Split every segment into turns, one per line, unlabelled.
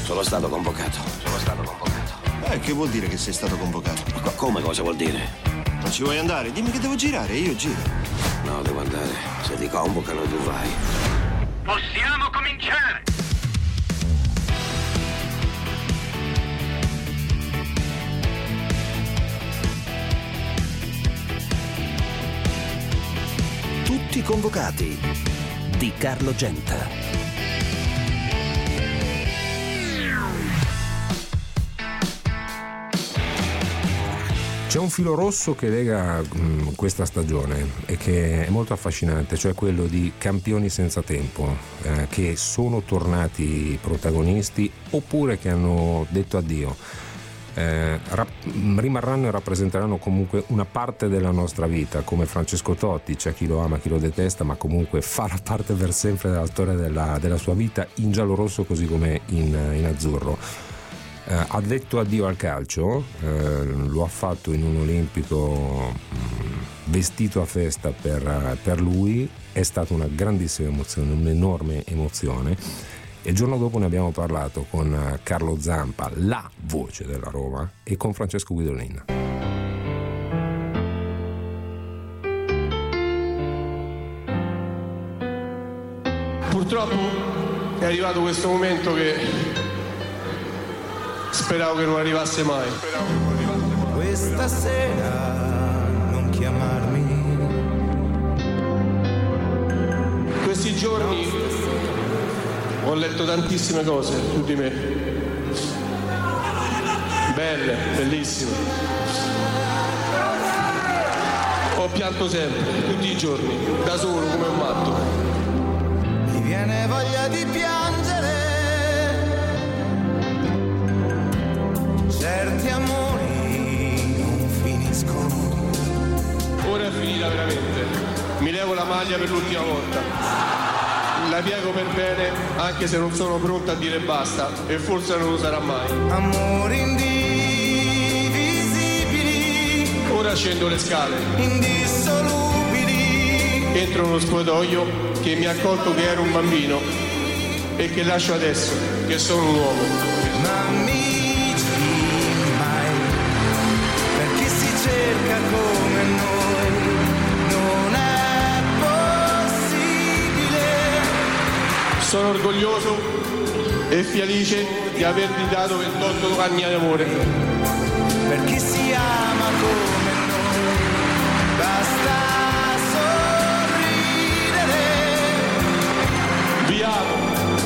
Sono stato convocato.
Che vuol dire che sei stato convocato?
Come cosa vuol dire?
Non ci vuoi andare? Dimmi che devo girare, io giro.
No, devo andare. Se ti convocano tu vai.
Possiamo cominciare!
Tutti convocati di Carlo Genta.
C'è un filo rosso che lega questa stagione e che è molto affascinante, cioè quello di campioni senza tempo, che sono tornati protagonisti oppure che hanno detto addio. Rimarranno e rappresenteranno comunque una parte della nostra vita, come Francesco Totti. C'è chi lo ama, chi lo detesta, ma comunque farà parte per sempre della storia della sua vita in giallo-rosso così come in azzurro. Ha detto addio al calcio, lo ha fatto in un olimpico vestito a festa per lui. È stata una grandissima emozione, un'enorme emozione, e il giorno dopo ne abbiamo parlato con Carlo Zampa, la voce della Roma, e con Francesco Guidolin.
Purtroppo è arrivato questo momento che speravo che non arrivasse mai.
Questa sera non chiamarmi.
Questi giorni ho letto tantissime cose su di me. Belle, bellissime. Ho pianto sempre, tutti i giorni, da solo come un matto.
Mi viene voglia di piangere. Certi amori non finiscono.
Ora è finita veramente. Mi levo la maglia per l'ultima volta. La piego per bene, anche se non sono pronta a dire basta, e forse non lo sarà mai.
Amori indivisibili.
Ora scendo le scale.
Indissolubili.
Entro nello spogliatoio che mi ha accolto che ero un bambino e che lascio adesso, che sono un uomo.
Ma cerca come noi, non è possibile.
Sono orgoglioso e felice di avervi dato 28 anni di amore.
Per chi si ama come noi, basta sorridere.
Vi amo.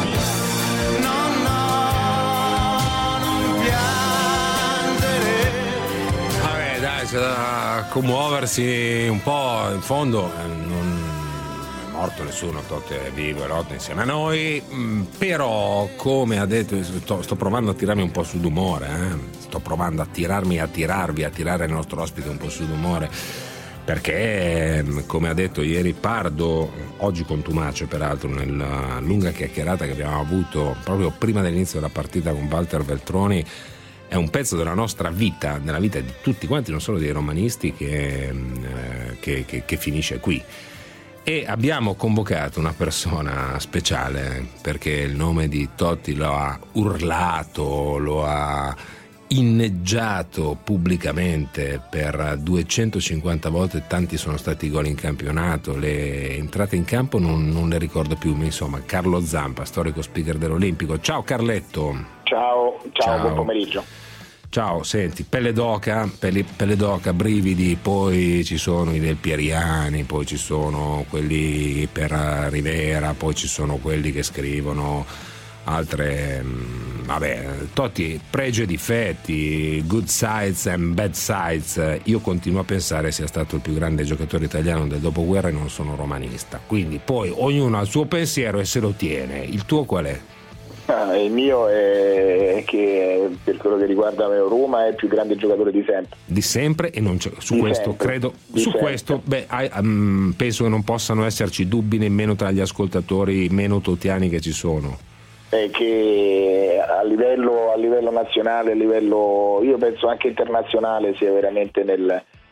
C'è da commuoversi un po', in fondo non è morto nessuno, Totti è vivo e lotta insieme a noi, però come ha detto sto provando a tirarmi un po' su d'umore, sto provando a tirare il nostro ospite un po' su d'umore, perché come ha detto ieri Pardo, oggi contumace peraltro, nella lunga chiacchierata che abbiamo avuto proprio prima dell'inizio della partita con Walter Veltroni, è un pezzo della nostra vita, della vita di tutti quanti, non solo dei romanisti, che finisce qui. E abbiamo convocato una persona speciale, perché il nome di Totti lo ha urlato, lo ha inneggiato pubblicamente per 250 volte, tanti sono stati i gol in campionato, le entrate in campo non le ricordo più, ma insomma Carlo Zampa, storico speaker dell'Olimpico. Ciao Carletto.
Ciao, buon pomeriggio.
Ciao, senti, pelle d'oca, brividi, poi ci sono i del Pieriani, poi ci sono quelli per Rivera, poi ci sono quelli che scrivono altre, Totti, pregi e difetti, good sides and bad sides. Io continuo a pensare sia stato il più grande giocatore italiano del dopoguerra e non sono romanista, quindi poi ognuno ha il suo pensiero e se lo tiene. Il tuo qual è?
Il mio è che per quello che riguarda Roma è il più grande giocatore di sempre.
Di sempre, e non c'è, su di questo sempre, credo, su sempre. Questo penso che non possano esserci dubbi nemmeno tra gli ascoltatori meno totiani che ci sono.
Che a livello nazionale, a livello, io penso anche internazionale, sia veramente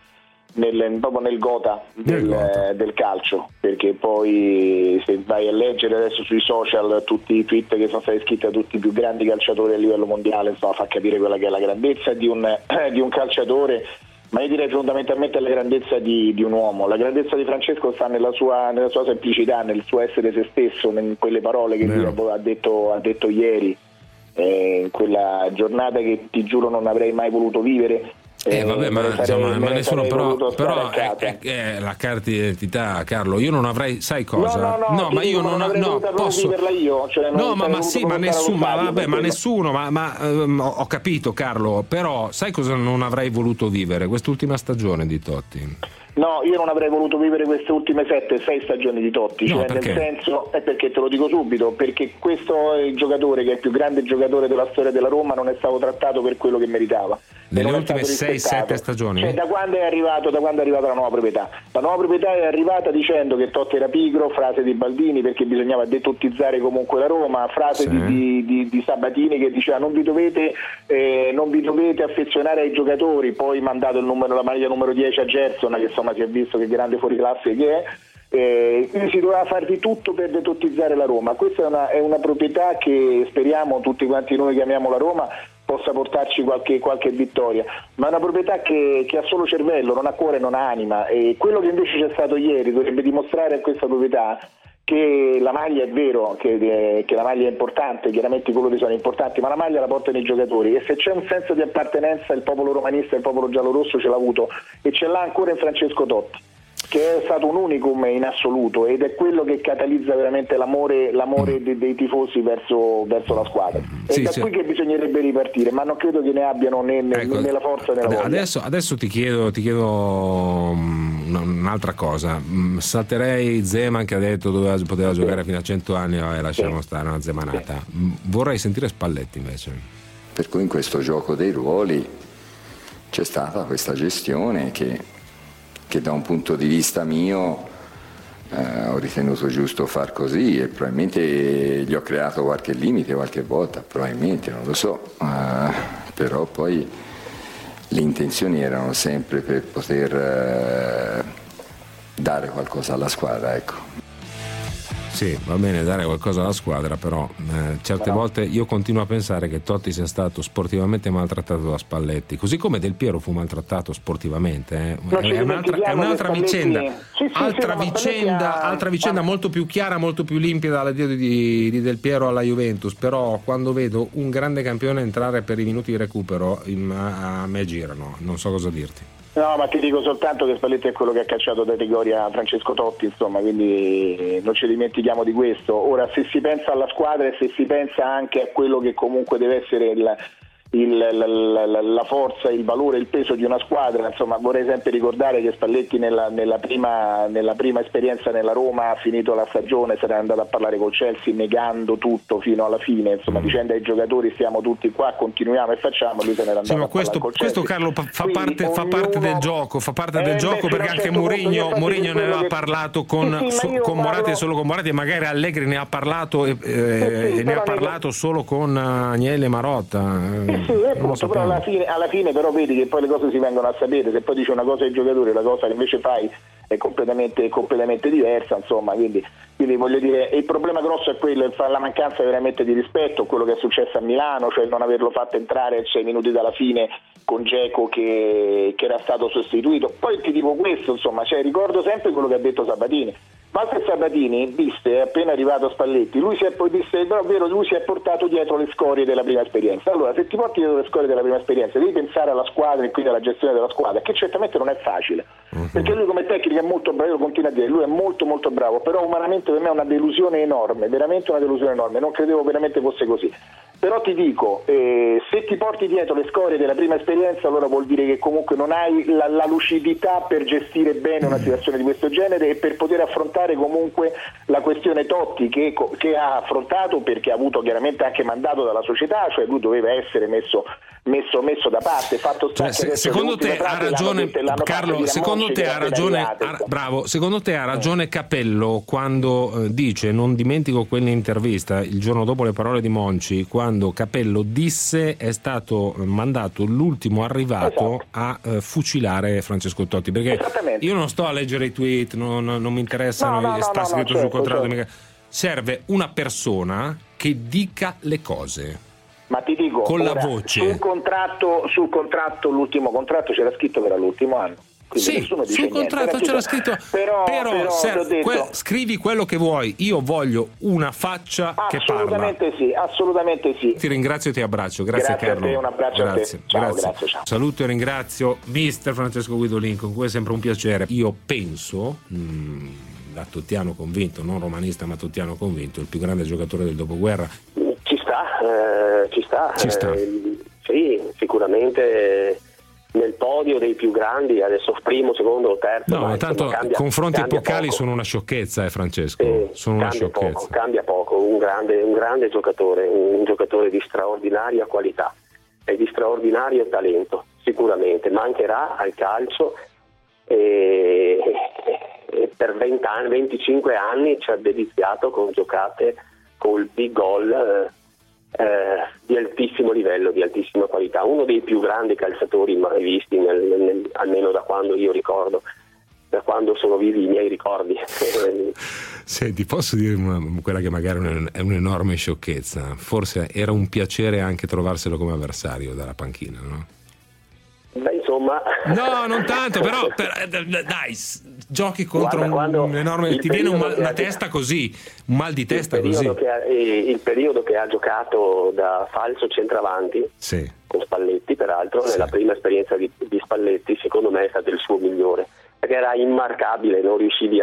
proprio nel gota del calcio, perché poi se vai a leggere adesso sui social tutti i tweet che sono stati scritti da tutti i più grandi calciatori a livello mondiale, insomma, fa capire quella che è la grandezza di un calciatore, ma io direi fondamentalmente la grandezza di un uomo. La grandezza di Francesco sta nella sua semplicità, nel suo essere se stesso, in quelle parole che lui ha detto ieri, in quella giornata che ti giuro non avrei mai voluto vivere.
Vabbè, ma nessuno però la carta d'identità, Carlo, io non avrei, sai cosa?
No,
ma io non posso
viverla io, cioè
nessuno, ho capito, Carlo, però sai cosa non avrei voluto vivere? Quest'ultima stagione di Totti.
No, io non avrei voluto vivere queste ultime 7-6 stagioni di Totti,
no,
cioè
perché?
Nel senso, è perché te lo dico subito, perché questo è il giocatore che è il più grande giocatore della storia della Roma, non è stato trattato per quello che meritava.
Nelle ultime 6-7 stagioni?
Cioè, da quando è arrivata la nuova proprietà? La nuova proprietà è arrivata dicendo che Totti era pigro, frase di Baldini perché bisognava detottizzare comunque la Roma, frase di Sabatini che diceva non vi dovete affezionare ai giocatori, poi mandato la maglia numero 10 a Gerson, che insomma si è visto che grande fuoriclasse che è. Quindi si doveva fare di tutto per detottizzare la Roma. Questa è una proprietà che speriamo tutti quanti noi che amiamo la Roma possa portarci qualche vittoria, ma è una proprietà che ha solo cervello, non ha cuore, non ha anima, e quello che invece c'è stato ieri dovrebbe dimostrare a questa proprietà che la maglia è vero, che la maglia è importante, chiaramente i colori sono importanti, ma la maglia la portano i giocatori, e se c'è un senso di appartenenza il popolo romanista, il popolo giallorosso ce l'ha avuto e ce l'ha ancora in Francesco Totti, che è stato un unicum in assoluto ed è quello che catalizza veramente l'amore dei tifosi verso la squadra. È da qui che bisognerebbe ripartire, ma non credo che ne abbiano né la forza né la voglia.
Adesso ti chiedo un'altra cosa. Salterei Zeman che ha detto poteva giocare fino a 100 anni e lasciamo stare una zemanata. Vorrei sentire Spalletti invece.
Per cui in questo gioco dei ruoli c'è stata questa gestione che da un punto di vista mio ho ritenuto giusto far così, e probabilmente gli ho creato qualche limite qualche volta, probabilmente, non lo so, però poi le intenzioni erano sempre per poter dare qualcosa alla squadra, ecco.
Sì, va bene dare qualcosa alla squadra, però certe volte io continuo a pensare che Totti sia stato sportivamente maltrattato da Spalletti, così come Del Piero fu maltrattato sportivamente. È un'altra vicenda, altra vicenda molto più chiara, molto più limpida all'addio di Del Piero alla Juventus, però quando vedo un grande campione entrare per i minuti di recupero a me girano, non so cosa dirti.
No, ma ti dico soltanto che Spalletti è quello che ha cacciato da Trigoria Francesco Totti, insomma, quindi non ci dimentichiamo di questo. Ora, se si pensa alla squadra e se si pensa anche a quello che comunque deve essere la forza, il valore, il peso di una squadra, insomma, vorrei sempre ricordare che Spalletti nella prima esperienza nella Roma ha finito la stagione, se n'è andato a parlare col Chelsea negando tutto fino alla fine, insomma, dicendo ai giocatori stiamo tutti qua, continuiamo e facciamo, lui se n'era andato a parlare col Chelsea.
Questo Carlo fa parte del gioco, perché anche Mourinho ne aveva parlato con Moratti e solo con Moratti, e magari Allegri ne ha parlato e ne ha parlato solo con Agnelli e Marotta.
Sì, appunto, però alla fine però vedi che poi le cose si vengono a sapere, se poi dici una cosa ai giocatori, la cosa che invece fai è completamente diversa, insomma, quindi voglio dire, il problema grosso è quello, la mancanza veramente di rispetto, quello che è successo a Milano, cioè non averlo fatto entrare 6 minuti dalla fine con Dzeko che era stato sostituito. Poi ti dico questo, insomma, ricordo sempre quello che ha detto Sabatini. Walter Sabatini disse, appena arrivato Spalletti, lui si è portato dietro le scorie della prima esperienza. Allora, se ti porti dietro le scorie della prima esperienza devi pensare alla squadra e quindi alla gestione della squadra, che certamente non è facile, perché lui come tecnico è molto bravo, io lo continuo a dire, lui è molto molto bravo, però umanamente per me è una delusione enorme, veramente una delusione enorme, non credevo veramente fosse così. Però ti dico, se ti porti dietro le scorie della prima esperienza, allora vuol dire che comunque non hai la lucidità per gestire bene una situazione di questo genere e per poter affrontare affrontare comunque la questione Totti che ha affrontato, perché ha avuto chiaramente anche mandato dalla società, cioè lui doveva essere messo da parte. Fatto sta che
secondo te ha ragione Carlo, secondo te ha ragione bravo, secondo te ha ragione Capello quando dice, non dimentico quell'intervista il giorno dopo le parole di Monci, quando Capello disse è stato mandato l'ultimo arrivato a fucilare Francesco Totti, perché io non sto a leggere i tweet, non mi interessano, sta scritto sul contratto, serve una persona che dica le cose.
Ma ti dico,
con la voce.
Sul contratto, l'ultimo contratto c'era scritto che era l'ultimo anno.
Sì, sul contratto c'era scritto, però scrivi quello che vuoi, io voglio una faccia che parla.
Assolutamente sì.
Ti ringrazio e ti abbraccio, grazie Carlo.
A te, un abbraccio
grazie.
A te. Ciao, grazie. Ciao.
Saluto e ringrazio mister Francesco Guidolin, con cui è sempre un piacere. Io penso, da tottiano convinto, non romanista ma tottiano convinto, il più grande giocatore del dopoguerra.
Ci sta. Sì, sicuramente nel podio dei più grandi, adesso primo, secondo o terzo.
No, ma tanto confronti epocali poco. Sono una sciocchezza, Francesco. Sono una sciocchezza.
Cambia poco, un grande giocatore, un giocatore di straordinaria qualità e di straordinario talento, sicuramente. Mancherà al calcio e per 20 anni, 25 anni ci ha deliziato con giocate, colpi, gol di altissimo livello, di altissima qualità, uno dei più grandi calciatori mai visti almeno da quando io ricordo, da quando sono vivi i miei ricordi.
Senti, posso dire quella che magari è un'enorme sciocchezza, forse era un piacere anche trovarselo come avversario dalla panchina, no?
Beh, insomma,
no, non tanto, però dai, giochi contro un enorme, ti viene una testa così, un mal di testa così.
Il periodo che ha giocato da falso centravanti,
sì,
con Spalletti peraltro, sì, nella prima esperienza di Spalletti, secondo me è stato il suo migliore, perché era immarcabile, non riuscivi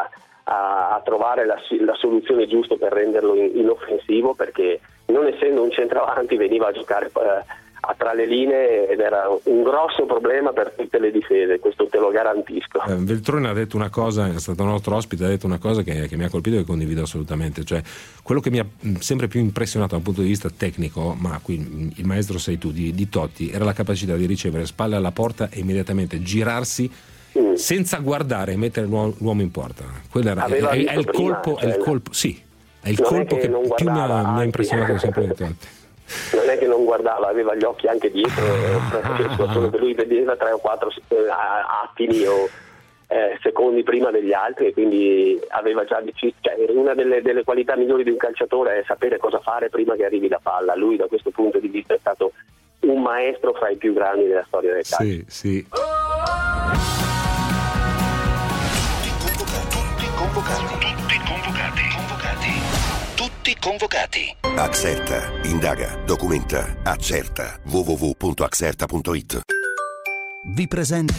a trovare la soluzione giusta per renderlo inoffensivo, perché non essendo un centravanti veniva a giocare tra le linee ed era un grosso problema per tutte le difese, questo te lo garantisco.
Veltroni ha detto una cosa, è stato un nostro ospite, ha detto una cosa che mi ha colpito e che condivido assolutamente, cioè quello che mi ha sempre più impressionato dal punto di vista tecnico, ma qui il maestro sei tu, di Totti, era la capacità di ricevere spalle alla porta e immediatamente girarsi senza guardare e mettere l'uomo in porta. Quello era è il colpo, sì, è il colpo che più mi ha impressionato sempre di Totti.
Non è che non guardava, aveva gli occhi anche dietro, lui vedeva 3 o 4 attimi o secondi prima degli altri, e quindi aveva già deciso, cioè, una delle qualità migliori di un calciatore è sapere cosa fare prima che arrivi la palla. Lui da questo punto di vista è stato un maestro fra i più grandi della storia del calcio.
Sì.
Tutti convocati.
Axerta, indaga, documenta, accerta. www.axerta.it.
Vi presento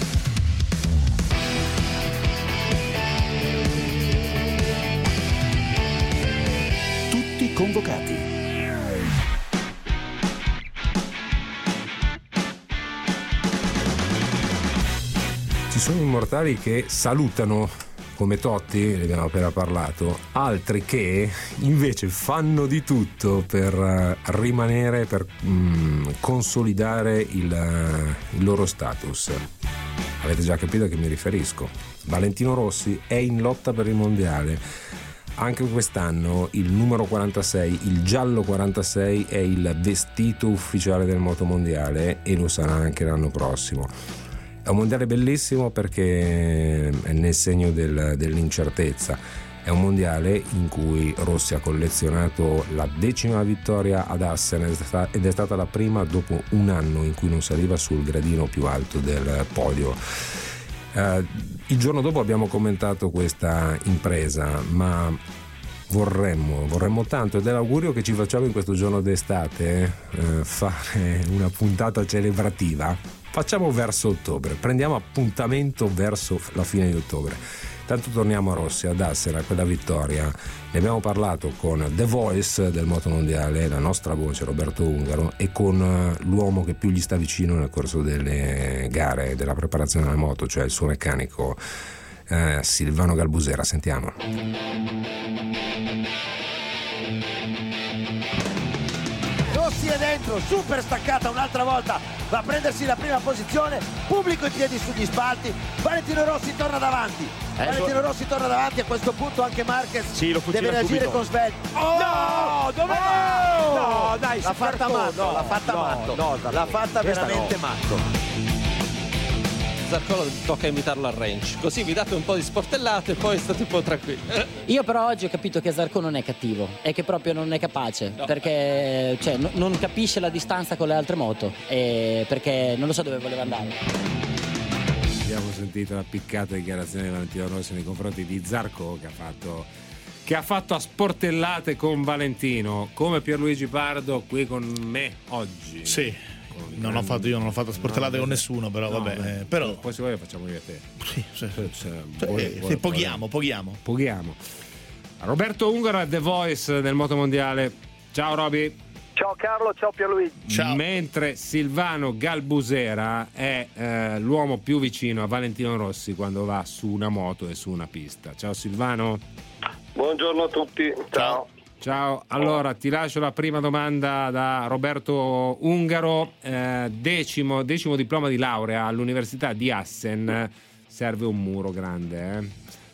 Tutti convocati.
Ci sono immortali che salutano come Totti, ne abbiamo appena parlato, altri che invece fanno di tutto per rimanere, per consolidare il loro status. Avete già capito a che mi riferisco. Valentino Rossi è in lotta per il mondiale. Anche quest'anno il numero 46, il giallo 46, è il vestito ufficiale del motomondiale e lo sarà anche l'anno prossimo. È un mondiale bellissimo perché è nel segno dell'incertezza. È un mondiale in cui Rossi ha collezionato la 10ª vittoria ad Assen ed è stata la prima dopo un anno in cui non saliva sul gradino più alto del podio. Il giorno dopo abbiamo commentato questa impresa, ma vorremmo tanto, ed è l'augurio che ci facciamo in questo giorno d'estate, fare una puntata celebrativa. Facciamo verso ottobre, prendiamo appuntamento verso la fine di ottobre. Tanto torniamo a Rossi, ad Assen, a quella vittoria. Ne abbiamo parlato con The Voice del motomondiale, la nostra voce, Roberto Ungaro, e con l'uomo che più gli sta vicino nel corso delle gare, della preparazione della moto, cioè il suo meccanico Silvano Galbusera. Sentiamo.
Rossi è dentro, super staccata un'altra volta, va a prendersi la prima posizione, pubblico in piedi sugli spalti, Valentino Rossi torna davanti. Valentino Rossi torna davanti, a questo punto anche Marquez deve reagire con svelto.
No, dove
no,
dai,
l'ha fatta matto, l'ha fatta matto, l'ha fatta veramente matto.
Zarco tocca imitarlo al range, così vi date un po' di sportellate e poi state un po' tranquilli.
Io però oggi ho capito che Zarco non è cattivo, è che proprio non è capace, perché non capisce la distanza con le altre moto, perché non lo so dove voleva andare.
Abbiamo sentito la piccata dichiarazione di Valentino Rossi nei confronti di Zarco, che ha fatto a sportellate con Valentino, come Pierluigi Pardo qui con me oggi.
Sì. Io non ho fatto sportellate con nessuno, però vabbè. Però
poi se vuoi facciamo io e te.
Sì, poghiamo.
Roberto Ungaro è The Voice del Motomondiale. Ciao Roby.
Ciao Carlo, ciao Pierluigi.
Ciao.
Mentre Silvano Galbusera è l'uomo più vicino a Valentino Rossi quando va su una moto e su una pista. Ciao Silvano.
Buongiorno a tutti.
Ciao, allora ti lascio la prima domanda da Roberto Ungaro, decimo diploma di laurea all'Università di Assen, serve un muro grande,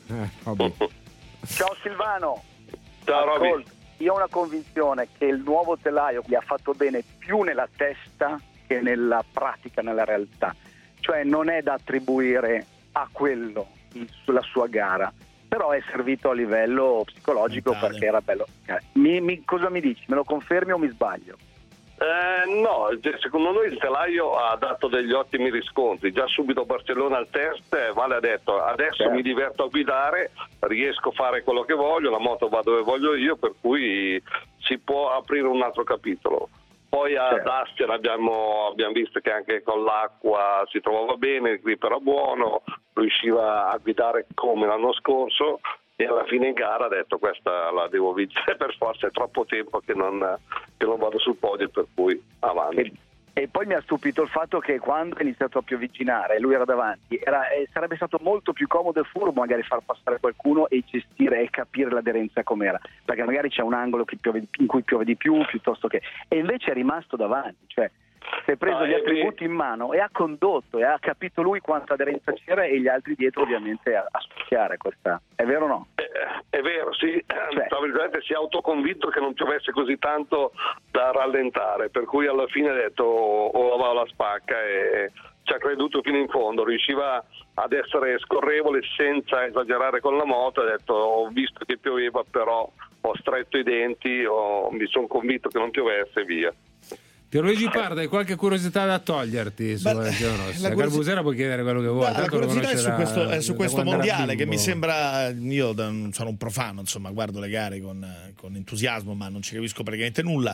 Ciao Silvano.
Ciao Roby.
Io ho una convinzione che il nuovo telaio gli ha fatto bene più nella testa che nella pratica, nella realtà, cioè non è da attribuire a quello sulla sua gara, però è servito a livello psicologico perché era bello. Cosa mi dici? Me lo confermi o mi sbaglio?
No, secondo noi il telaio ha dato degli ottimi riscontri. Già subito a Barcellona al test Vale ha detto adesso mi diverto a guidare, riesco a fare quello che voglio, la moto va dove voglio io, per cui si può aprire un altro capitolo. Poi ad Assen abbiamo visto che anche con l'acqua si trovava bene, il grip era buono, riusciva a guidare come l'anno scorso e alla fine in gara ha detto questa la devo vincere per forza, è troppo tempo che non vado sul podio, per cui avanti.
E poi mi ha stupito il fatto che quando è iniziato a piovigginare e lui era davanti, sarebbe stato molto più comodo e furbo magari far passare qualcuno e gestire e capire l'aderenza com'era, perché magari c'è un angolo in cui piove di più piuttosto che... E invece è rimasto davanti, cioè si è preso gli attributi in mano e ha condotto e ha capito lui quanta aderenza c'era e gli altri dietro ovviamente a spicchiare questa. È vero o no?
È vero, sì, tra virgolette si è autoconvinto che non piovesse così tanto da rallentare, per cui alla fine ha detto o va alla spacca e ci ha creduto fino in fondo, riusciva ad essere scorrevole senza esagerare con la moto, ha detto ho visto che pioveva però ho stretto i denti, mi sono convinto che non piovesse e via.
Pierluigi Pardo, hai qualche curiosità da toglierti su Valentino Rossi? A Galbusera puoi chiedere quello che vuoi.
La curiosità è su questo mondiale che mi sembra, io sono un profano, insomma, guardo le gare con entusiasmo, ma non ci capisco praticamente nulla.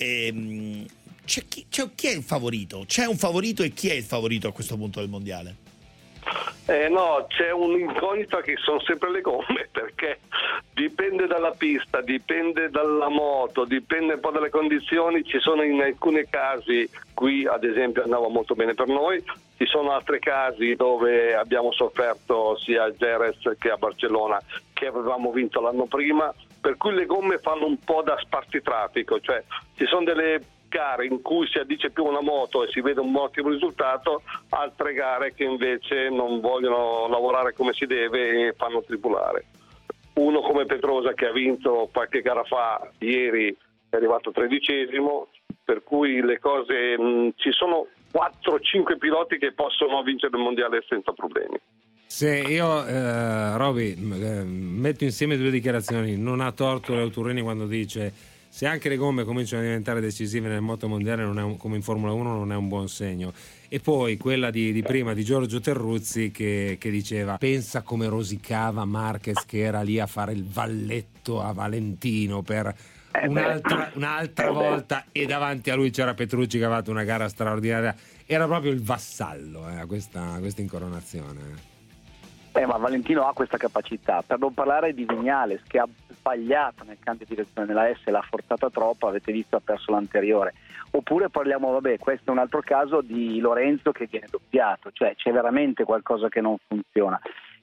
Chi è il favorito? C'è un favorito e chi è il favorito a questo punto del mondiale?
No, c'è un'incognita che sono sempre le gomme, perché dipende dalla pista, dipende dalla moto, dipende un po' dalle condizioni. Ci sono in alcuni casi, qui ad esempio andava molto bene per noi, ci sono altri casi dove abbiamo sofferto sia a Jerez che a Barcellona, che avevamo vinto l'anno prima, per cui le gomme fanno un po' da spartitraffico, cioè ci sono delle gare in cui si addice più una moto e si vede un ottimo risultato, altre gare che invece non vogliono lavorare come si deve e fanno tribulare. Uno come Pedrosa che ha vinto qualche gara fa, ieri è arrivato 13esimo, per cui le cose ci sono 4-5 piloti che possono vincere il mondiale senza problemi.
Se io, Roby, metto insieme due dichiarazioni, non ha torto Leuturini quando dice se anche le gomme cominciano a diventare decisive nel motomondiale come in Formula 1 non è un buon segno. E poi quella di prima di Giorgio Terruzzi che diceva pensa come rosicava Marquez che era lì a fare il valletto a Valentino per un'altra volta e davanti a lui c'era Petrucci che aveva fatto una gara straordinaria, era proprio il vassallo a questa incoronazione.
Ma Valentino ha questa capacità, per non parlare di Viñales che ha sbagliato nel cambio di direzione della S, l'ha forzata troppo, avete visto ha perso l'anteriore. Oppure parliamo, questo è un altro caso di Lorenzo che viene doppiato, cioè c'è veramente qualcosa che non funziona.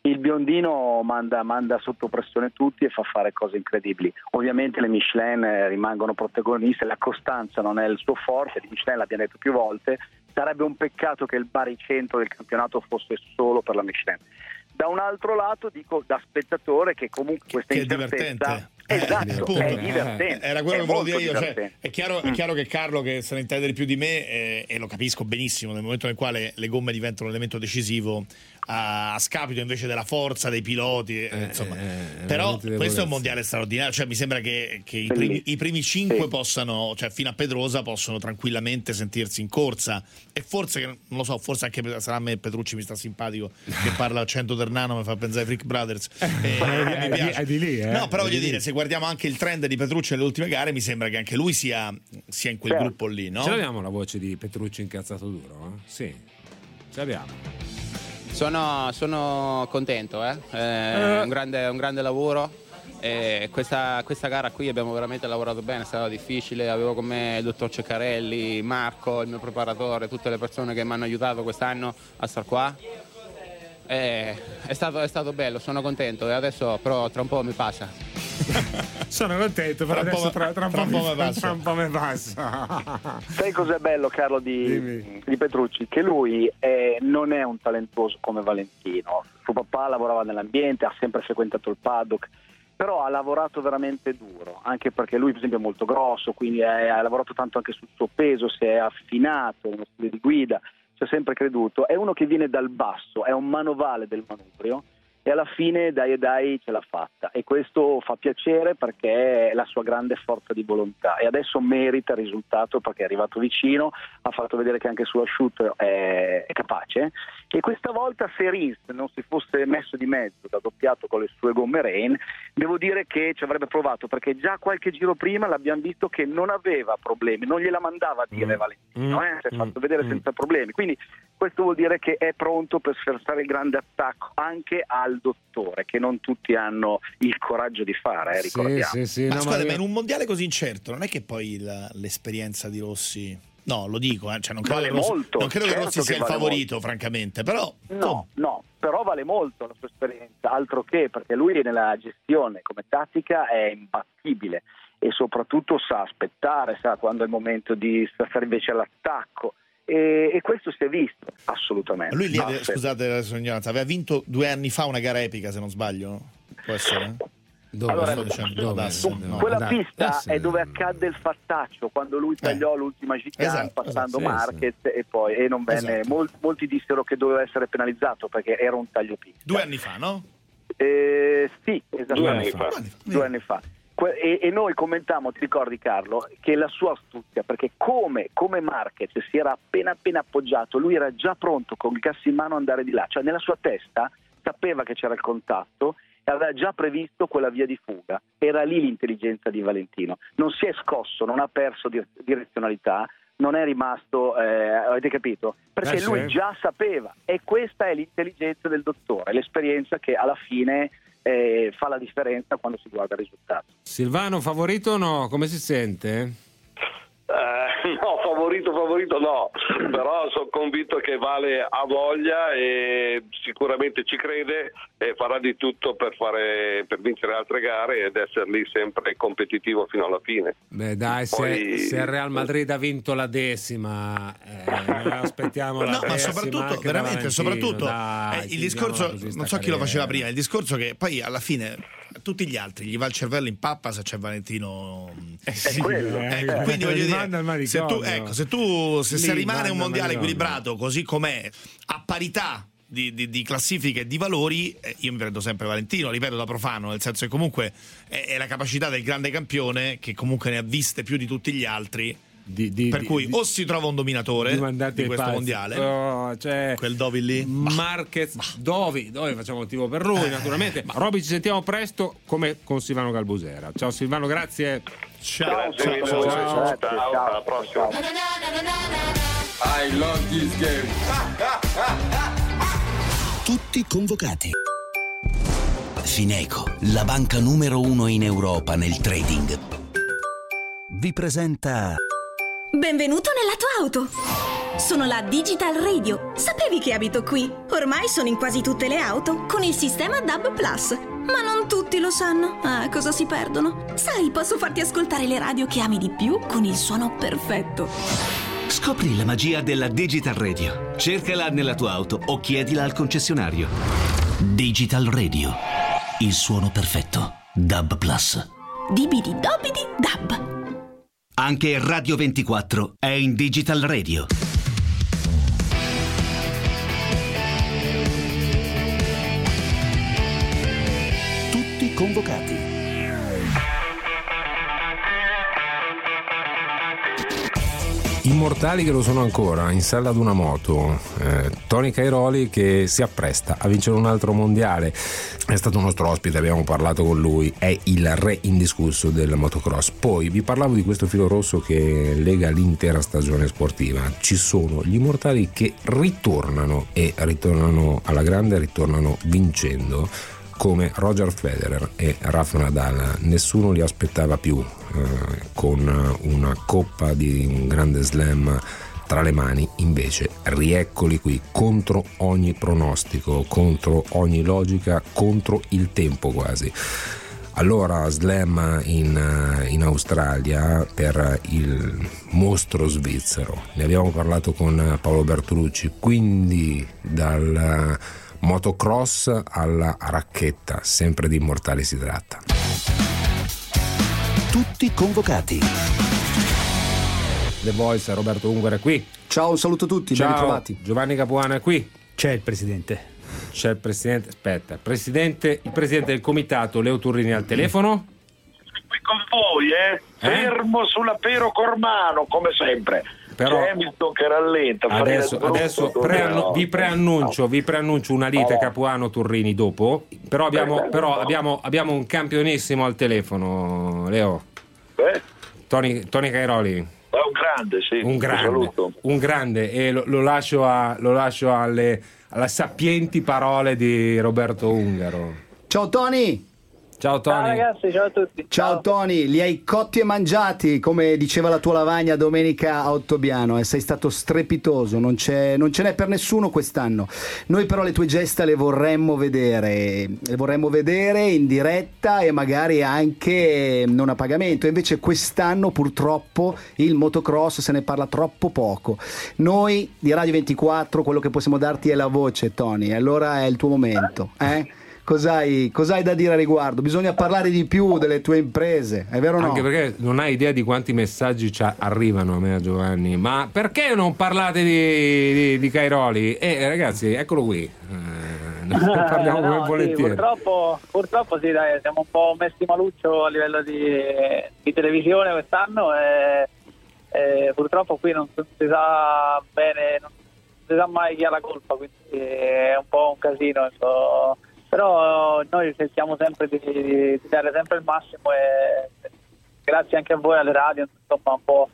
Il biondino manda sotto pressione tutti e fa fare cose incredibili. Ovviamente le Michelin rimangono protagoniste, la costanza non è il suo forte, di Michelin l'abbiamo detto più volte, sarebbe un peccato che il baricentro del campionato fosse solo per la Michelin. Da un altro lato dico da spettatore che comunque questa incertezza esatto, è divertente.
Era quello che volevo dire io,
divertente.
è chiaro che Carlo, che se ne intende di più di me, e lo capisco benissimo, nel momento nel quale le gomme diventano un elemento decisivo a scapito invece della forza dei piloti, insomma. Però questo è un mondiale straordinario, cioè mi sembra che i primi 5 possano, cioè fino a Pedrosa possono tranquillamente sentirsi in corsa, e forse, non lo so, forse anche sarà a me Petrucci mi sta simpatico che parla accento ternano, mi fa pensare ai Freak Brothers, mi piace.
Di lì,
no, però voglio dire, se guardiamo anche il trend di Petrucci nelle ultime gare, mi sembra che anche lui sia in quel gruppo lì, no?
Ce l'abbiamo la voce di Petrucci incazzato duro? Sì, ce l'abbiamo.
Sono contento, un grande lavoro. Questa gara qui abbiamo veramente lavorato bene, è stata difficile. Avevo con me il dottor Ceccarelli, Marco, il mio preparatore, tutte le persone che mi hanno aiutato quest'anno a star qua. È stato bello, sono contento, e adesso però tra un po' mi passa.
Sono contento, però adesso tra un po' mi passa.
Sai cos'è bello, Carlo, di Petrucci? Che lui non è un talentuoso come Valentino. Suo papà lavorava nell'ambiente, ha sempre frequentato il paddock, però ha lavorato veramente duro, anche perché lui per esempio è molto grosso, quindi ha lavorato tanto anche sul suo peso, si è affinato nello stile di guida, ci ha sempre creduto. È uno che viene dal basso, è un manovale del manubrio, e alla fine dai ce l'ha fatta, e questo fa piacere perché è la sua grande forza di volontà, e adesso merita il risultato perché è arrivato vicino, ha fatto vedere che anche sull'asciutto è capace, e questa volta se Rins non si fosse messo di mezzo da doppiato con le sue gomme Rain, devo dire che ci avrebbe provato, perché già qualche giro prima l'abbiamo visto che non aveva problemi, non gliela mandava a dire Valentino, si è fatto vedere senza problemi, quindi questo vuol dire che è pronto per sferzare il grande attacco anche al dottore, che non tutti hanno il coraggio di fare, ricordiamo.
Sì, ma scusate, ma in un mondiale così incerto non è che poi l'esperienza di Rossi, no, lo dico, cioè non credo, non credo che Rossi sia il favorito, molto, francamente, però
no, però vale molto la sua esperienza, altro che, perché lui nella gestione come tattica è imbattibile, e soprattutto sa aspettare, sa quando è il momento di stare invece all'attacco. E questo si è visto assolutamente.
Lui lì, scusate la sua ignoranza, aveva vinto 2 anni fa una gara epica, se non sbaglio, può essere?
Quella pista è dove accadde il fattaccio, quando lui tagliò l'ultima chicane passando Marquez, e non venne. Molti dissero che doveva essere penalizzato perché era un taglio pista.
2 anni fa, no?
Sì, esattamente. 2 anni fa. E noi commentammo, ti ricordi Carlo, che la sua astuzia, perché come Marquez si era appena appoggiato, lui era già pronto con il gas in mano ad andare di là, cioè nella sua testa sapeva che c'era il contatto e aveva già previsto quella via di fuga. Era lì l'intelligenza di Valentino, non si è scosso, non ha perso direzionalità, non è rimasto, avete capito? Perché lui già sapeva, e questa è l'intelligenza del dottore, l'esperienza che alla fine fa la differenza quando si guarda il risultato.
Silvano, favorito o no? Come si sente?
No, favorito no, però sono convinto che Vale ha voglia e sicuramente ci crede e farà di tutto per vincere altre gare ed essere lì sempre competitivo fino alla fine.
Beh dai, se il Real Madrid ha vinto la 10ª, noi aspettiamo la 10ª.
Ma soprattutto, veramente, il discorso, non so chi lo faceva prima, il discorso che poi alla fine tutti gli altri gli va il cervello in pappa se c'è Valentino, quindi voglio dire, se rimane un mondiale equilibrato così com'è, a parità di classifiche e di valori, io mi prendo sempre Valentino, ripeto, da profano, nel senso che comunque è la capacità del grande campione che comunque ne ha viste più di tutti gli altri. Per cui o si trova un dominatore di questo mondiale,
cioè,
quel Dovi lì,
Marquez, Dovi facciamo motivo per lui naturalmente. Ma Roby, ci sentiamo presto come con Silvano Galbusera. Ciao Silvano, grazie.
Ciao, alla prossima.
I love this game. Tutti convocati. Fineco, la banca numero 1 in Europa nel trading, vi presenta.
Benvenuto nella tua auto. Sono la Digital Radio. Sapevi che abito qui? Ormai sono in quasi tutte le auto con il sistema DAB+. Ma non tutti lo sanno. Cosa si perdono? Sai, posso farti ascoltare le radio che ami di più con il suono perfetto.
Scopri la magia della Digital Radio. Cercala nella tua auto o chiedila al concessionario. Digital Radio. Il suono perfetto. DAB+.
Dibidi dobidi dab.
Anche Radio 24 è in Digital Radio.
Tutti convocati.
Immortali che lo sono ancora, in sella ad una moto, Tony Cairoli che si appresta a vincere un altro mondiale. È stato un nostro ospite, abbiamo parlato con lui, è il re indiscusso del motocross. Poi vi parlavo di questo filo rosso che lega l'intera stagione sportiva. Ci sono gli immortali che ritornano e ritornano alla grande, ritornano vincendo, come Roger Federer e Rafa Nadal. Nessuno li aspettava più con una coppa di un grande slam tra le mani, invece rieccoli qui contro ogni pronostico, contro ogni logica, contro il tempo quasi. Allora slam in Australia per il mostro svizzero, ne abbiamo parlato con Paolo Bertolucci, quindi dal motocross alla racchetta, sempre di immortali si tratta.
Tutti convocati.
The Voice, Roberto Ungaro è qui.
Ciao, un saluto a tutti, ben ritrovati.
Giovanni Capuano è qui.
C'è il presidente.
C'è il presidente, aspetta, il presidente del comitato Leo Turrini al telefono.
Qui con voi, fermo sulla Pero Cormano, come sempre.
Però
c'è Hamilton che rallenta.
Adesso vi preannuncio una lite Capuano Turrini dopo, però abbiamo un campionissimo al telefono, Leo. Tony Cairoli.
È un grande, sì.
Un grande, e lo lascio alle sapienti parole di Roberto Ungaro.
Ciao Tony.
Ciao Tony.
Ciao ragazzi, ciao a tutti.
Ciao Tony, li hai cotti e mangiati, come diceva la tua lavagna domenica a Ottobiano, e sei stato strepitoso, non ce n'è per nessuno quest'anno. Noi però le tue gesta le vorremmo vedere in diretta e magari anche non a pagamento. Invece quest'anno purtroppo il motocross se ne parla troppo poco. Noi di Radio 24 quello che possiamo darti è la voce, Tony, allora è il tuo momento, Cos'hai da dire a riguardo? Bisogna parlare di più delle tue imprese, è vero o no?
Anche perché non hai idea di quanti messaggi arrivano a me, a Giovanni. Ma perché non parlate di Cairoli? Ragazzi, eccolo qui. Parliamo come volentieri.
Sì, purtroppo sì, dai, siamo un po' messi maluccio a livello di televisione quest'anno e purtroppo qui non si sa bene, non si sa mai chi ha la colpa, quindi è un po' un casino. Però noi cerchiamo sempre di dare sempre il massimo e grazie anche a voi, alle radio, insomma un po'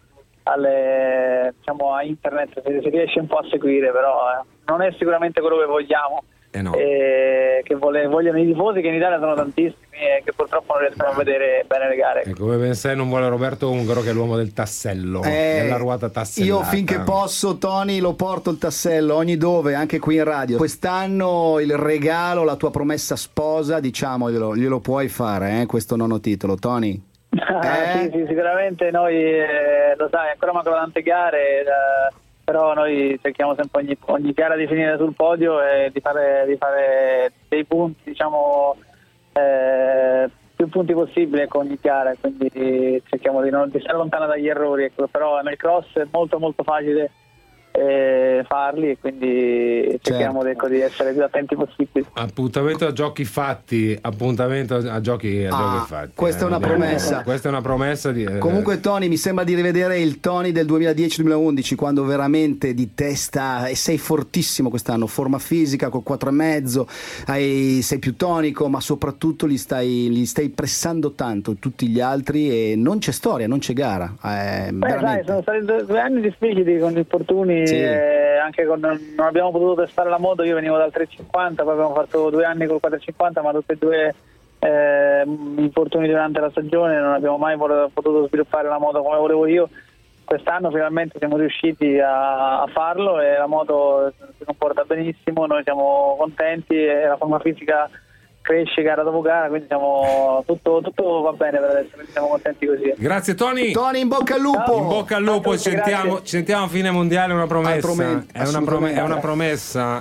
a internet si riesce un po' a seguire, però non è sicuramente quello che vogliamo.
No.
Che vogliono i tifosi, che in Italia sono tantissimi e che purtroppo non riescono a vedere bene le gare.
E come ben sai non vuole Roberto Ungaro, che è l'uomo del tassello, della ruota tassellata.
Io finché posso, Tony, lo porto il tassello ogni dove, anche qui in radio. Quest'anno il regalo, la tua promessa sposa, diciamo, glielo puoi fare, questo nono titolo, Tony?
Sì, sicuramente noi, lo sai, ancora mancano tante gare, però noi cerchiamo sempre ogni gara di finire sul podio e di fare dei punti, diciamo, più punti possibili con ogni gara, quindi cerchiamo di stare lontano dagli errori, però nel cross è molto molto facile farli e quindi cerchiamo di essere più attenti possibile.
Appuntamento a giochi fatti, fatti.
Questa è una promessa.
Questa è una promessa
Comunque Tony, mi sembra di rivedere il Tony del 2010-2011, quando veramente di testa, e sei fortissimo quest'anno, forma fisica col 4,5, sei più tonico, ma soprattutto li stai pressando tanto tutti gli altri e non c'è storia, non c'è gara.
Dai, sono stati 2 anni difficili con infortuni. Sì. Anche non abbiamo potuto testare la moto, io venivo dal 350, poi abbiamo fatto 2 anni col 450, ma tutti e 2 infortuni durante la stagione, non abbiamo mai potuto sviluppare la moto come volevo io, quest'anno finalmente siamo riusciti a farlo e la moto si comporta benissimo, noi siamo contenti e la forma fisica cresce gara dopo gara, quindi tutto va bene per adesso, quindi siamo contenti così.
Grazie Tony.
Tony, in bocca al lupo.
In bocca al lupo, ci sentiamo a fine mondiale, è una promessa. È una promessa.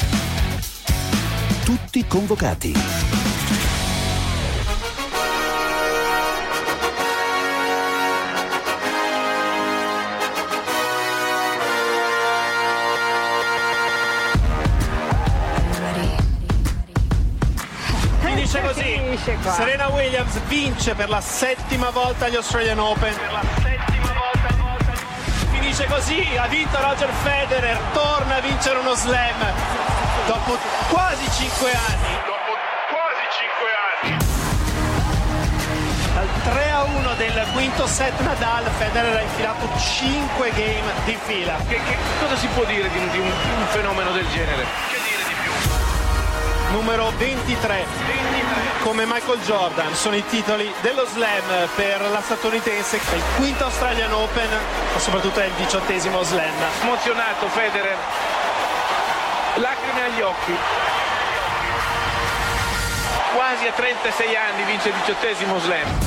Tutti convocati.
Finisce così. Serena Williams vince per la 7ª volta gli Australian Open. Finisce così, ha vinto Roger Federer, torna a vincere uno slam dopo quasi 5 anni. Dal 3-1 del quinto set Nadal, Federer ha infilato 5 game di fila.
Che cosa si può dire di un fenomeno del genere? Che dire di più?
Numero 23, come Michael Jordan, sono i titoli dello slam per la statunitense, il quinto Australian Open, ma soprattutto è il 18° slam.
Emozionato Federer, lacrime agli occhi. Quasi a 36 anni vince il 18° slam.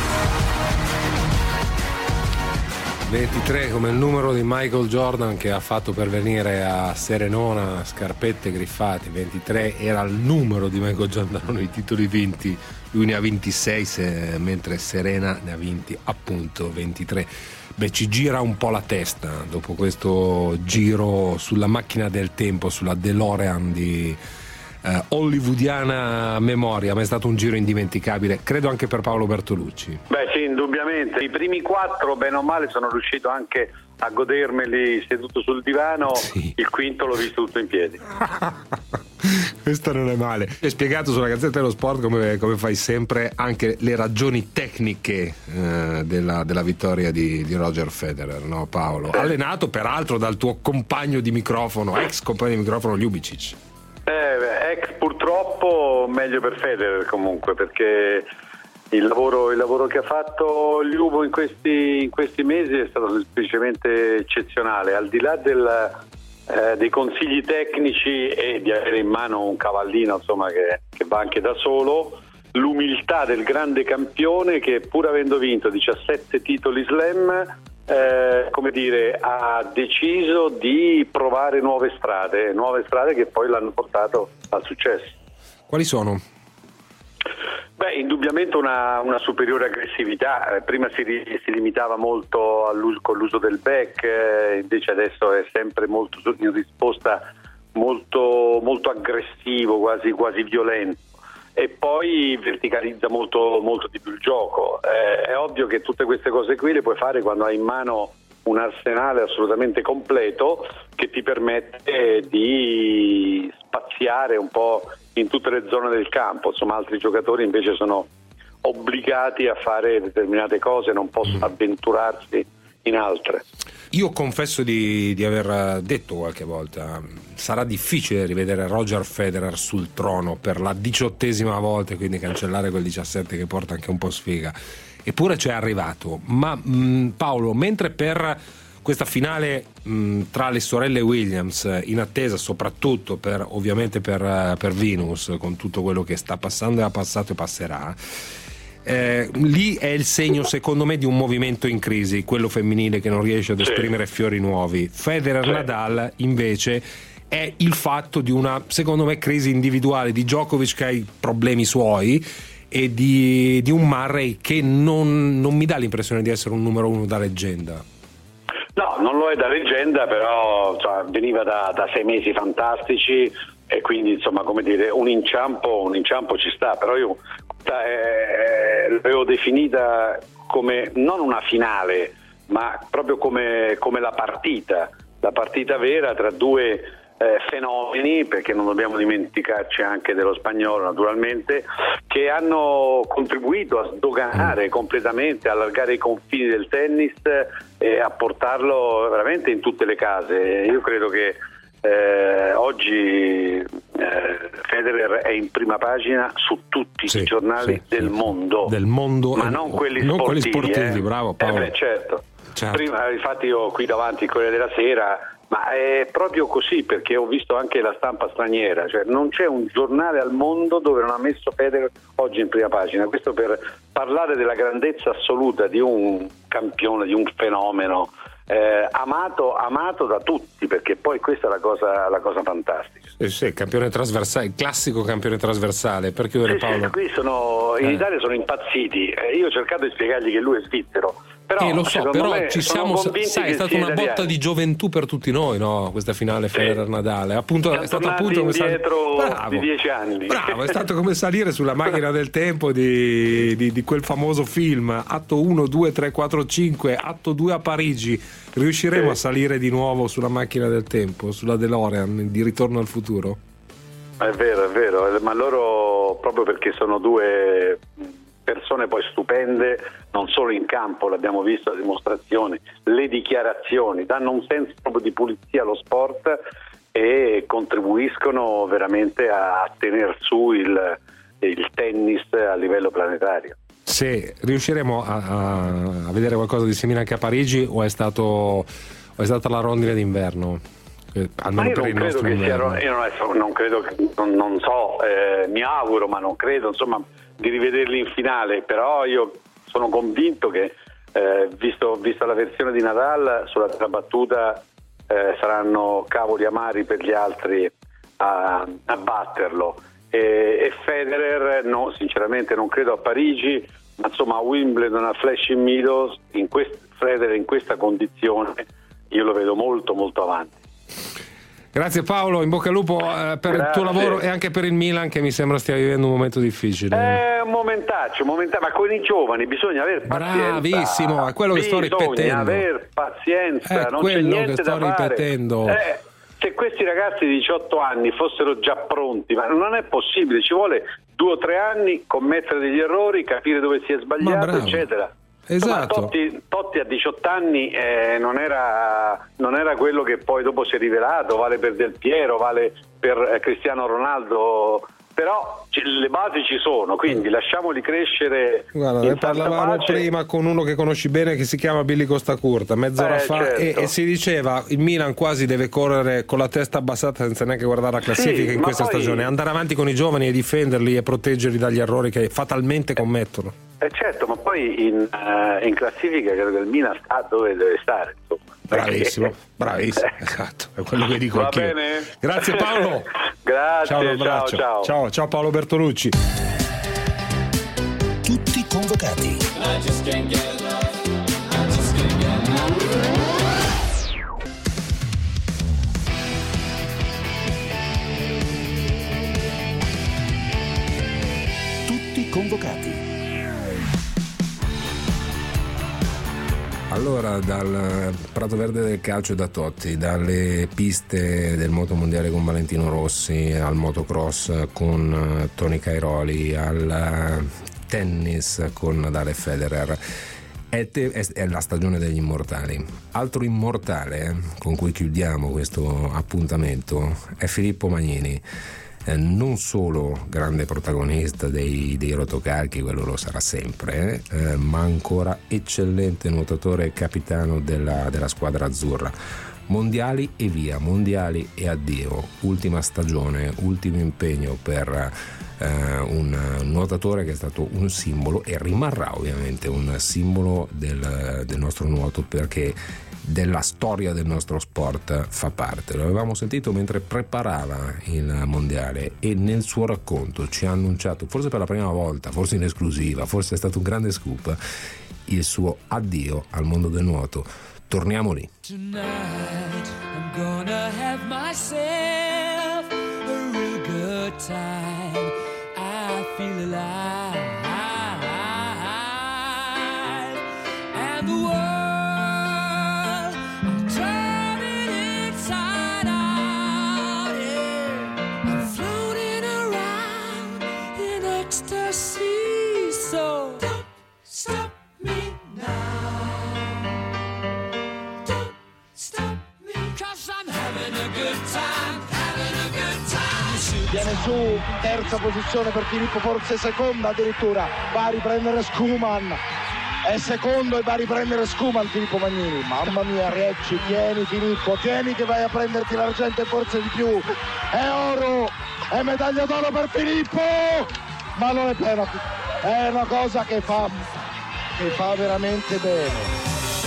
23 come il numero di Michael Jordan, che ha fatto pervenire a Serenona scarpette griffate. 23 era il numero di Michael Jordan, non i titoli vinti. Lui ne ha 26 mentre Serena ne ha vinti appunto 23. Beh, ci gira un po' la testa dopo questo giro sulla macchina del tempo, sulla DeLorean di hollywoodiana memoria, ma è stato un giro indimenticabile, credo anche per Paolo Bertolucci.
Beh sì, indubbiamente. I primi 4 bene o male sono riuscito anche a godermeli seduto sul divano, sì. Il quinto l'ho visto tutto in piedi.
Questo non è male. Hai spiegato sulla Gazzetta dello Sport, come fai sempre, anche le ragioni tecniche della vittoria di Roger Federer, no Paolo? Allenato peraltro dal tuo compagno di microfono, ex compagno di microfono Ljubicic.
Ex purtroppo, meglio per Federer comunque, perché il lavoro che ha fatto Ljubo in questi mesi è stato semplicemente eccezionale, al di là dei consigli tecnici e di avere in mano un cavallino, insomma, che va anche da solo, l'umiltà del grande campione che, pur avendo vinto 17 titoli slam, come dire, ha deciso di provare nuove strade che poi l'hanno portato al successo.
Quali sono?
Beh, indubbiamente una superiore aggressività. Prima si limitava molto con l'uso del back, invece adesso è sempre molto in risposta molto, molto aggressivo, quasi violento. E poi verticalizza molto, molto di più il gioco. È ovvio che tutte queste cose qui le puoi fare quando hai in mano un arsenale assolutamente completo che ti permette di spaziare un po' in tutte le zone del campo. Insomma, altri giocatori invece sono obbligati a fare determinate cose, non possono avventurarsi in altre.
Io confesso di aver detto qualche volta, sarà difficile rivedere Roger Federer sul trono per la 18ª volta, quindi cancellare quel 17 che porta anche un po' sfiga. Eppure c'è arrivato. Ma Paolo, mentre per questa finale tra le sorelle Williams, in attesa soprattutto ovviamente per Venus, con tutto quello che sta passando e ha passato e passerà, lì è il segno secondo me di un movimento in crisi, quello femminile che non riesce ad esprimere fiori nuovi. Federer-Nadal invece è il fatto di una, secondo me, crisi individuale di Djokovic, che ha i problemi suoi, e di un Murray che non mi dà l'impressione di essere un numero 1 da leggenda.
No, non lo è da leggenda, però veniva da 6 mesi fantastici e quindi, insomma, come dire, un inciampo ci sta, però io l'avevo definita come non una finale, ma proprio come la partita vera tra due fenomeni, perché non dobbiamo dimenticarci anche dello spagnolo naturalmente, che hanno contribuito a sdoganare completamente, a allargare i confini del tennis e a portarlo veramente in tutte le case. Io credo che oggi Federer è in prima pagina su tutti i giornali del mondo,
ma
non quelli sportivi,
bravo Paolo.
Certo.
Certo.
Prima, infatti io ho qui davanti il Corriere della Sera, ma è proprio così, perché ho visto anche la stampa straniera, cioè non c'è un giornale al mondo dove non ha messo Federer oggi in prima pagina. Questo per parlare della grandezza assoluta di un campione, di un fenomeno amato da tutti, perché poi questa è la cosa fantastica.
Sì, campione trasversale, il classico campione trasversale. Per chiudere, Paolo.
Qui in Italia sono impazziti. Io ho cercato di spiegargli che lui è svizzero. Però,
lo so, però
ci siamo
sai, è stata una botta di gioventù per tutti noi, no? Questa finale Federer-Nadale. Appunto, è stato appunto come
indietro di 10 anni.
Bravo, è stato come salire sulla macchina del tempo di quel famoso film, atto 1, 2, 3, 4, 5, atto 2 a Parigi. Riusciremo a salire di nuovo sulla macchina del tempo, sulla DeLorean di Ritorno al futuro?
È vero, ma loro, proprio perché sono due persone poi stupende, non solo in campo, l'abbiamo visto, le dimostrazioni, le dichiarazioni, danno un senso proprio di pulizia allo sport e contribuiscono veramente a tenere su il tennis a livello planetario.
Se riusciremo a vedere qualcosa di simile anche a Parigi, o è stata la rondine d'inverno?
Ma io non credo che sia, non so, mi auguro, ma non credo, insomma, di rivederli in finale, però io sono convinto che vista la versione di Nadal sulla terra battuta saranno cavoli amari per gli altri a batterlo, e Federer no, sinceramente non credo a Parigi, ma insomma a Wimbledon, a Flushing Meadows, Federer in questa condizione io lo vedo molto molto avanti.
Grazie Paolo, in bocca al lupo per il tuo lavoro e anche per il Milan, che mi sembra stia vivendo un momento difficile.
Un momentaccio, ma con i giovani bisogna avere pazienza.
Bravissimo, è quello che sto ripetendo.
Bisogna avere pazienza, non c'è niente da fare. Se questi ragazzi di 18 anni fossero già pronti, ma non è possibile, ci vuole 2 o 3 anni, commettere degli errori, capire dove si è sbagliato, eccetera.
Esatto.
Totti a 18 anni non era quello che poi dopo si è rivelato, vale per Del Piero, vale per Cristiano Ronaldo, però le basi ci sono, quindi lasciamoli crescere.
Guarda, ne parlavamo prima con uno che conosci bene, che si chiama Billy Costacurta, mezz'ora fa,
certo.
e si diceva il Milan quasi deve correre con la testa abbassata senza neanche guardare la classifica in questa stagione, andare avanti con i giovani e difenderli e proteggerli dagli errori che fatalmente commettono.
Certo, ma poi in classifica credo che il Milan sta dove deve stare, insomma.
Bravissimo, esatto, è quello che dico anch'io.
Va bene?
Grazie Paolo.
Grazie,
ciao Paolo Bertolucci.
Tutti convocati. Tutti convocati.
Allora, dal Prato Verde del calcio da Totti, dalle piste del motomondiale con Valentino Rossi, al motocross con Tony Cairoli, al tennis con Nadal e Federer, è la stagione degli immortali. Altro immortale con cui chiudiamo questo appuntamento è Filippo Magnini. Non solo grande protagonista dei rotocalchi, quello lo sarà sempre, ma ancora eccellente nuotatore e capitano della squadra azzurra. Mondiali e via, mondiali e addio, ultima stagione, ultimo impegno per un nuotatore che è stato un simbolo e rimarrà ovviamente un simbolo del nostro nuoto, perché della storia del nostro sport fa parte. Lo avevamo sentito mentre preparava il mondiale e nel suo racconto ci ha annunciato, forse per la prima volta, forse in esclusiva, forse è stato un grande scoop, il suo addio al mondo del nuoto. Torniamo lì.
Tonight I'm gonna have myself a real good time. I feel alive, and the world so don't stop me now. Don't stop me, 'cause I'm having a good time, having a good time.
Viene su, terza posizione per Filippo, forse seconda addirittura, va a riprendere Schumann.
è secondo e va a riprendere Schumann Filippo Magnini. Mamma mia, Recci, tieni Filippo, tieni che vai a prenderti l'argento e forse di più. È oro, è medaglia d'oro per Filippo, ma non è penalty, è una cosa che fa veramente bene.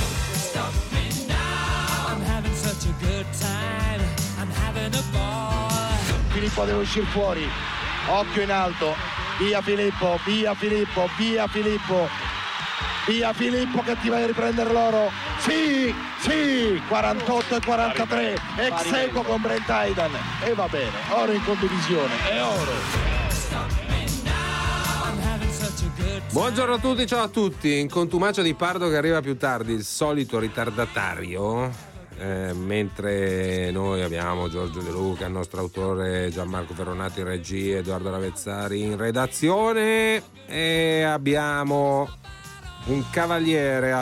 Filippo deve uscire fuori, occhio in alto, via Filippo, via Filippo, via Filippo, via Filippo che ti vai a riprendere l'oro. Sì, 48 e 43, ex equo con Brent Hayden, e va bene, oro in condivisione, è oro.
Buongiorno a tutti, ciao a tutti. In contumacia di Pardo che arriva più tardi, il solito ritardatario. Mentre noi abbiamo Giorgio De Luca, il nostro autore, Gianmarco Ferronati in regia, Edoardo Lavezzari in redazione, e abbiamo un cavaliere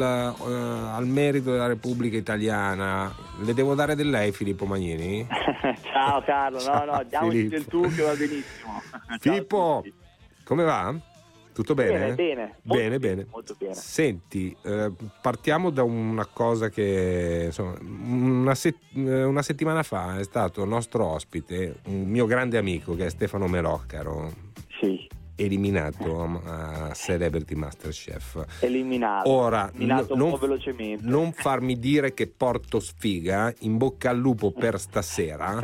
al merito della Repubblica Italiana. Le devo dare del lei, Filippo Magnini?
Ciao Carlo, no, diamoci del tu che va benissimo.
Filippo, come va? Tutto bene?
Bene. Molto bene.
Senti, partiamo da una cosa che insomma, una settimana fa è stato nostro ospite un mio grande amico che è Stefano Meloccaro.
Sì.
Eliminato a Celebrity Masterchef.
Ora, un po' velocemente.
Non farmi dire che porto sfiga, in bocca al lupo per stasera,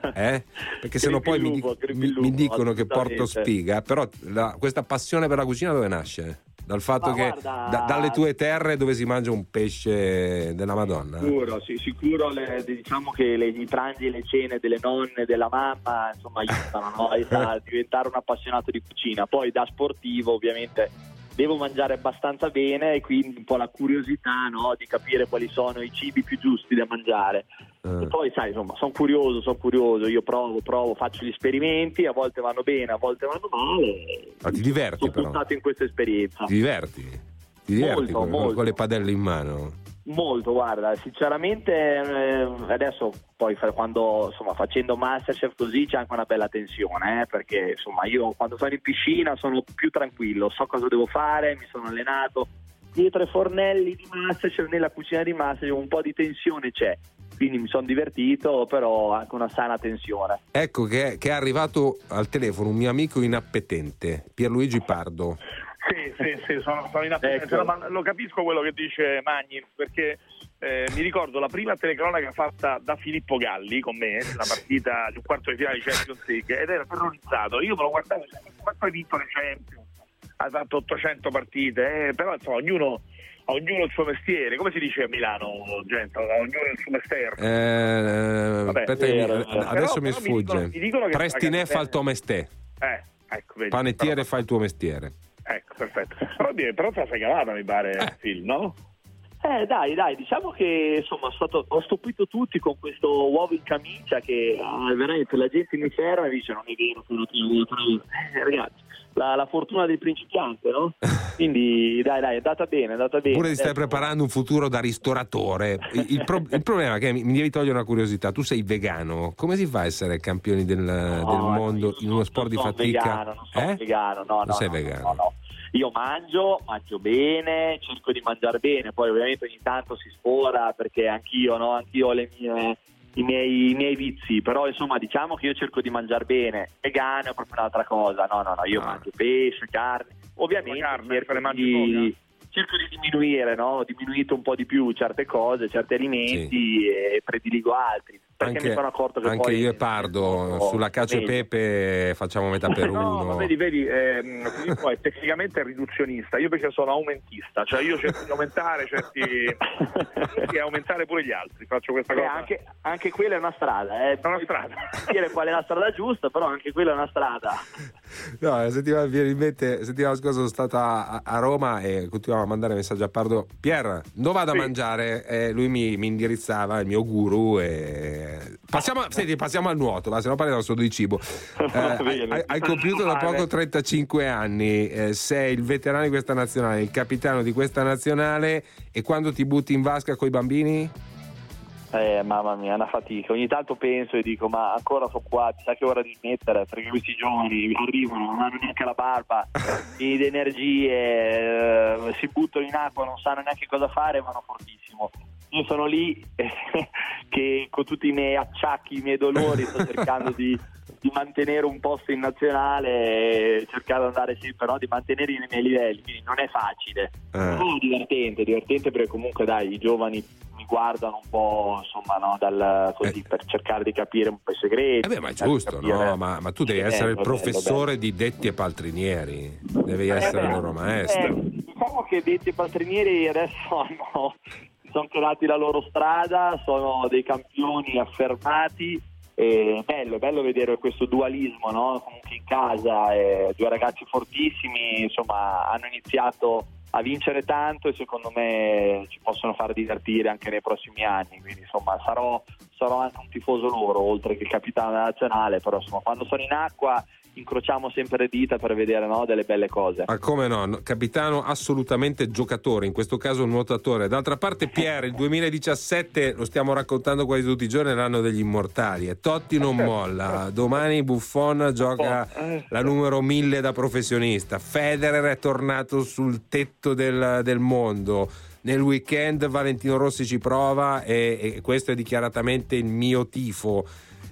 perché sennò poi mi dicono che porto sfiga, però questa passione per la cucina dove nasce? Dal fatto dalle tue terre dove si mangia un pesce della Madonna?
Sicuro diciamo che i pranzi e le cene delle nonne, della mamma, insomma, aiutano a diventare un appassionato di cucina. Poi da sportivo ovviamente devo mangiare abbastanza bene e quindi un po' la curiosità, di capire quali sono i cibi più giusti da mangiare. E poi sai, insomma, sono curioso, io provo, faccio gli esperimenti, a volte vanno bene, a volte vanno male.
Ma ti diverti?
Sono buttato in questa esperienza.
Ti diverti
Molto.
Con le padelle in mano?
Molto, guarda, sinceramente adesso poi quando facendo Masterchef così c'è anche una bella tensione, perché insomma io quando sono in piscina sono più tranquillo, so cosa devo fare, mi sono allenato. Dietro ai fornelli di Masterchef, nella cucina di Masterchef un po' di tensione c'è, quindi mi sono divertito, però anche una sana tensione.
Ecco che è arrivato al telefono un mio amico inappetente, Pierluigi Pardo.
Sì, sono inappetente, ecco. Ma lo capisco quello che dice Magni, perché mi ricordo la prima telecronaca fatta da Filippo Galli con me, una partita di un quarto di finale di Champions League, ed era terrorizzato. Io me lo guardavo, quanto hai vinto le Champions? Ha fatto 800 partite, però insomma ognuno il suo mestiere, come si dice a Milano, gente? Ognuno il suo mestiere.
Aspetta, adesso mi sfugge. Prestinè fa il tuo mestiere.
Ecco, vedi,
Panettiere fa il tuo mestiere.
Ecco, perfetto. Però te la sei cavata, mi pare, Phil, no?
Dai, diciamo che insomma ho stupito tutti con questo uovo in camicia che veramente la gente mi ferma e dice non è vero, ragazzi, la fortuna del principiante, no? Quindi dai, è andata bene.
Pure ti stai preparando un futuro da ristoratore. Il problema è che mi devi togliere una curiosità, tu sei vegano, come si fa a essere campioni del mondo in uno sport di fatica?
Non sono vegano,
non sei vegano.
No. Io mangio bene, cerco di mangiare bene, poi ovviamente ogni tanto si sfora perché anch'io ho i miei vizi, però insomma diciamo che io cerco di mangiare bene. Vegano è proprio un'altra cosa, no, io mangio pesce, carne, ovviamente cerco di diminuire, ho diminuito un po' di più certe cose, certi alimenti e prediligo altri. Perché mi sono accorto che
anche
poi
io e Pardo sulla cacio e pepe facciamo metà per uno.
No, vedi, Filippo è tecnicamente riduzionista, io invece sono aumentista, cioè io cerco di aumentare e aumentare pure gli altri, faccio questa cosa.
Anche quella è una strada,
È una strada.
Dire qual è la strada giusta, però anche quella è una strada.
No, la settimana scorsa sono stato a Roma e continuavo a mandare messaggi a Pardo: Pier, dove vado a mangiare? Lui mi indirizzava, il mio guru, e passiamo al nuoto, se no parliamo solo di cibo. Hai compiuto da poco 35 anni, sei il veterano di questa nazionale, il capitano di questa nazionale, e quando ti butti in vasca coi bambini?
Mamma mia, è una fatica. Ogni tanto penso e dico, ma ancora sono qua, sa che è ora di smettere, perché questi giovani arrivano, non hanno neanche la barba, di energie, si buttano in acqua, non sanno neanche cosa fare, vanno fortissimo. Io sono lì che con tutti i miei acciacchi, i miei dolori sto cercando di mantenere un posto in nazionale, cercare di andare sempre, no? Di mantenere i miei livelli, quindi non è facile. È divertente perché comunque dai, i giovani mi guardano un po', insomma, no, così, per cercare di capire un po' i segreti.
Ma è giusto, no? Ma tu devi essere il professore di detti e paltrinieri, devi essere il loro maestro.
Diciamo che detti e paltrinieri adesso sono creati la loro strada, sono dei campioni affermati. Bello vedere questo dualismo, no? Comunque in casa, due ragazzi fortissimi, insomma, hanno iniziato a vincere tanto e secondo me ci possono far divertire anche nei prossimi anni, quindi insomma sarò anche un tifoso loro oltre che il capitano della nazionale, però insomma quando sono in acqua incrociamo sempre le dita per vedere, no, delle belle cose.
Come no, capitano assolutamente giocatore, in questo caso nuotatore. D'altra parte Pierre, il 2017 lo stiamo raccontando quasi tutti i giorni, è l'anno degli immortali e Totti non molla, domani Buffon gioca la numero 1000 da professionista, Federer è tornato sul tetto del mondo, nel weekend Valentino Rossi ci prova e questo è dichiaratamente il mio tifo.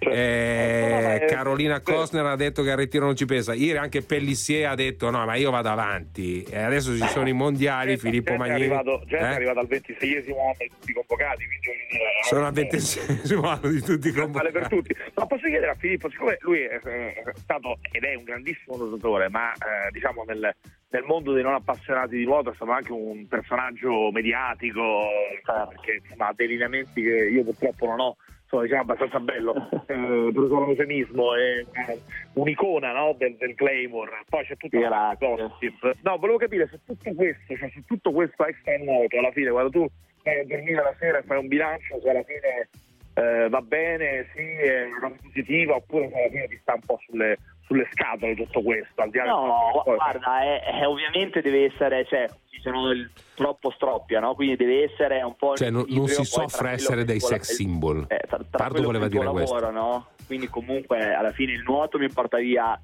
Carolina Costner ha detto che al ritiro non ci pensa. Ieri anche Pellissier ha detto no, ma io vado avanti. E adesso ci sono i mondiali. Filippo Magnini
è arrivato al 26esimo anno di tutti convocati, quindi
sono al 26esimo anno di tutti convocati.
Vale per tutti. Ma posso chiedere a Filippo, siccome lui è stato ed è un grandissimo nuotatore, ma diciamo nel mondo dei non appassionati di nuoto è stato anche un personaggio mediatico, perché insomma ha dei lineamenti che io purtroppo non ho. Diciamo abbastanza bello, per un eufemismo, è un'icona, no, del glamour. Poi c'è tutto il gossip. No, volevo capire se tutto questo, cioè se tutto questo extra nuoto alla fine, quando tu vai a dormire la sera e fai un bilancio, se alla fine va bene, sì, è una cosa positiva, oppure se alla fine ti sta un po' sulle scatole tutto questo, al di là
guarda, ovviamente deve essere, cioè ci sono troppo stroppia, no? Quindi deve essere un po', cioè
non si soffre essere dei sex symbol. Pardo voleva dire questo,
lavoro, no? Quindi comunque alla fine il nuoto mi porta via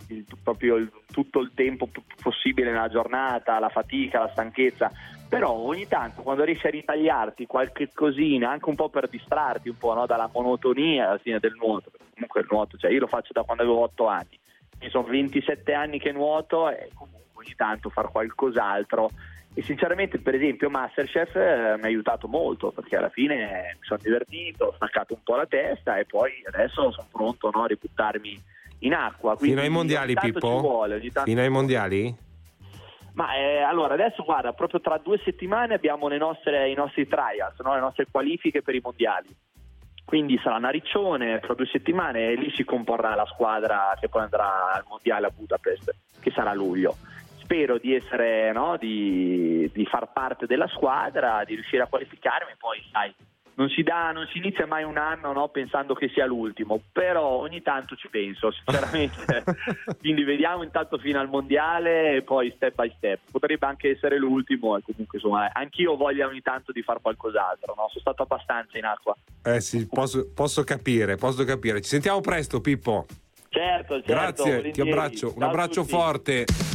tutto il tempo possibile nella giornata, la fatica, la stanchezza, però ogni tanto quando riesci a ritagliarti qualche cosina anche un po' per distrarti un po', no, dalla monotonia alla fine del nuoto, perché comunque il nuoto, cioè io lo faccio da quando avevo 8 anni, mi sono 27 anni che nuoto e comunque ogni tanto far qualcos'altro. E sinceramente, per esempio, Masterchef mi ha aiutato molto, perché alla fine mi sono divertito, ho staccato un po' la testa e poi adesso sono pronto, no, a ributtarmi in acqua. Quindi
fino ai mondiali, Pippo? Fino ai mondiali?
Ma allora adesso guarda, proprio tra 2 settimane abbiamo i nostri trials, no? Le nostre qualifiche per i mondiali. Quindi saranno a Riccione tra 2 settimane e lì si comporrà la squadra che poi andrà al mondiale a Budapest, che sarà a luglio. Spero di essere, no, di far parte della squadra, di riuscire a qualificarmi, poi sai, non si inizia mai un anno, no, pensando che sia l'ultimo, però ogni tanto ci penso, sinceramente. Quindi vediamo intanto fino al mondiale e poi step by step. Potrebbe anche essere l'ultimo e comunque insomma anch'io ho voglia ogni tanto di fare qualcos'altro, no? Sono stato abbastanza in acqua.
Sì, posso capire. Ci sentiamo presto, Pippo.
Certo.
Grazie, ti abbraccio, un abbraccio forte.